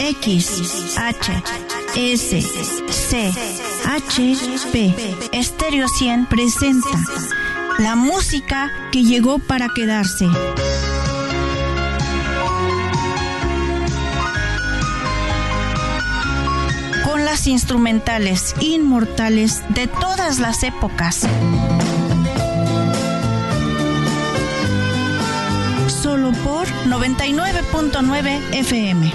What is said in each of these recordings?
X, H, S, C, H, P. Estéreo 100 presenta la música que llegó para quedarse. Con las instrumentales inmortales de todas las épocas. Solo por 99.9 FM.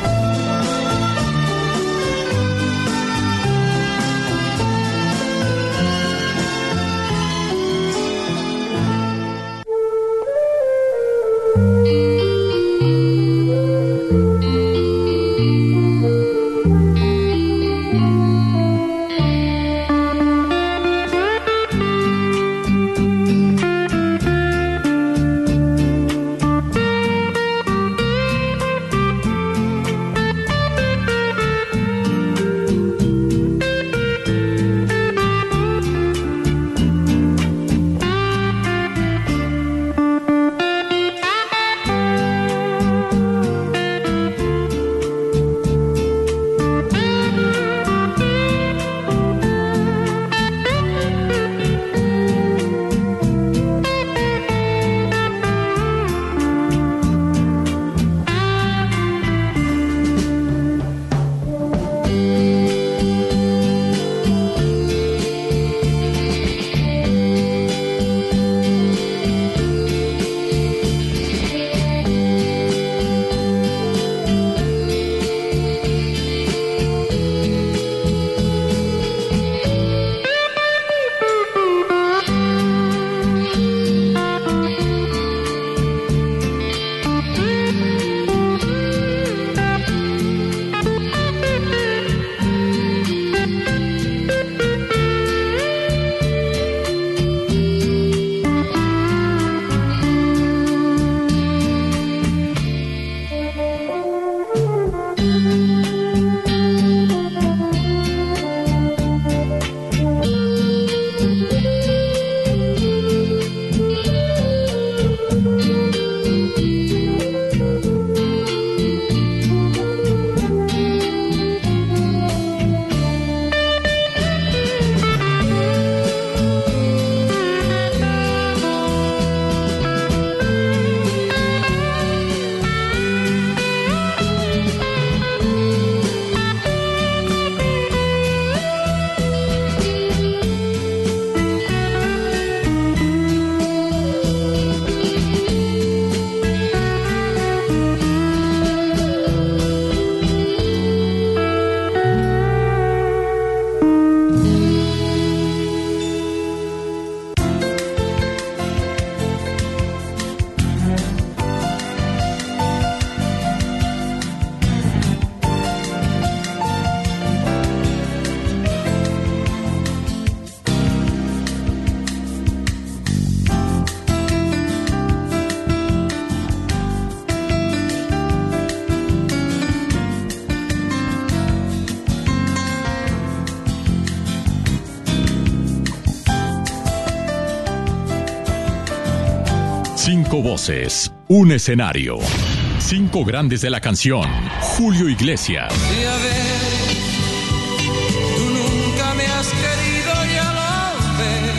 Cinco voces, un escenario. Cinco grandes de la canción. Julio Iglesias. Y a ver, tú nunca me has querido, ya lo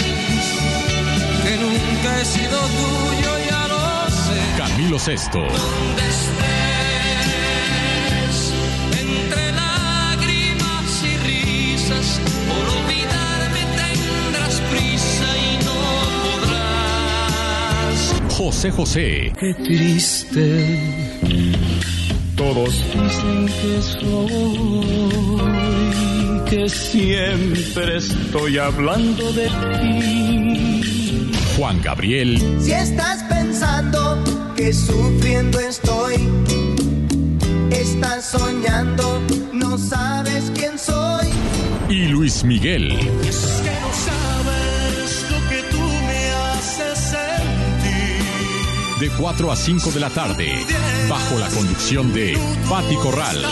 ves. Que nunca he sido tuyo, ya lo sé. Camilo Sesto. Donde estés, entre lágrimas y risas, por olvidarme tendrás prisa y no podrás. José José. Qué triste, todos dicen que soy, que siempre estoy hablando de ti. Juan Gabriel. Si estás pensando que sufriendo estoy, estás soñando, no sabes quién soy. Y Luis Miguel. Es que no sabes lo que tú me haces sentir. De 4 a 5 de la tarde, bajo la conducción de Pati Corral.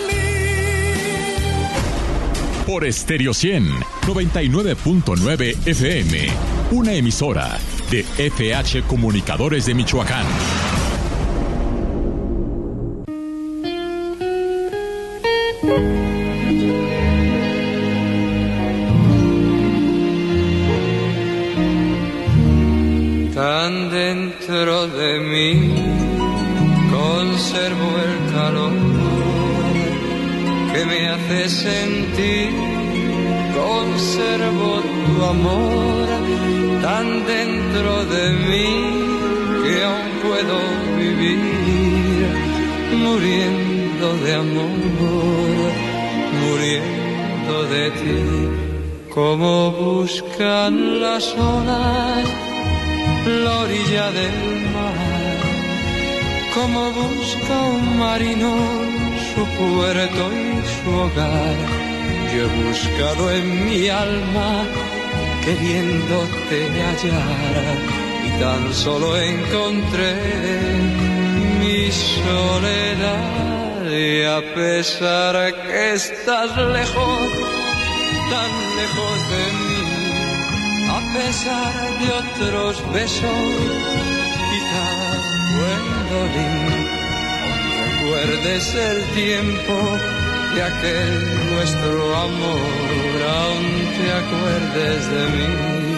Por Estéreo 100, 99.9 FM, una emisora de FH Comunicadores de Michoacán. Tan dentro de mí conservo el calor que me hace sentir, conservo tu amor tan dentro de mí que aún puedo vivir muriendo de amor, muriendo de ti, como buscan las olas la orilla del mar, como busca un marino su puerto y su hogar. Yo he buscado en mi alma queriéndote hallar y tan solo encontré mi soledad. Y a pesar que estás lejos, tan lejos de mí, a pesar de otros besos, quizás Gwendolyn, recuerdes el tiempo de aquel nuestro amor, aún te acuerdes de mí.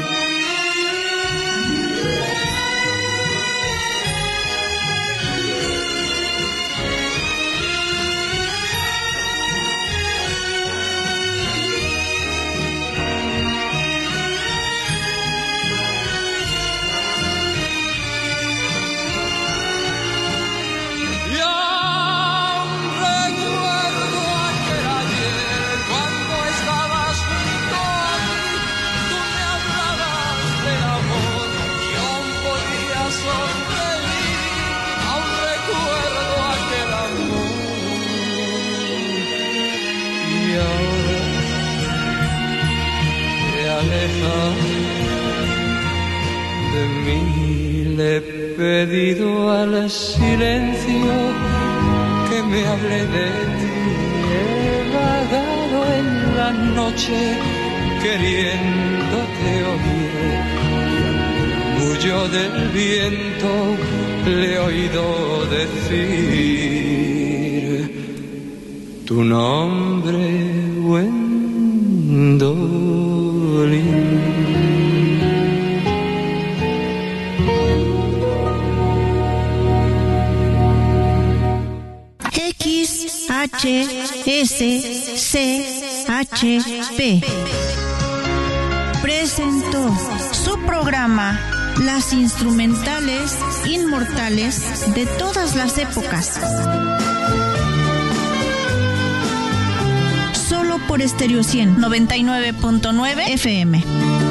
De mí le he pedido al silencio que me hable de ti. He vagado en la noche queriéndote oír y al murmullo del viento le he oído decir tu nombre, Gwendolyn. HSCHP presentó su programa Las Instrumentales Inmortales de Todas las Épocas. Solo por Estéreo 100, 99.9 FM.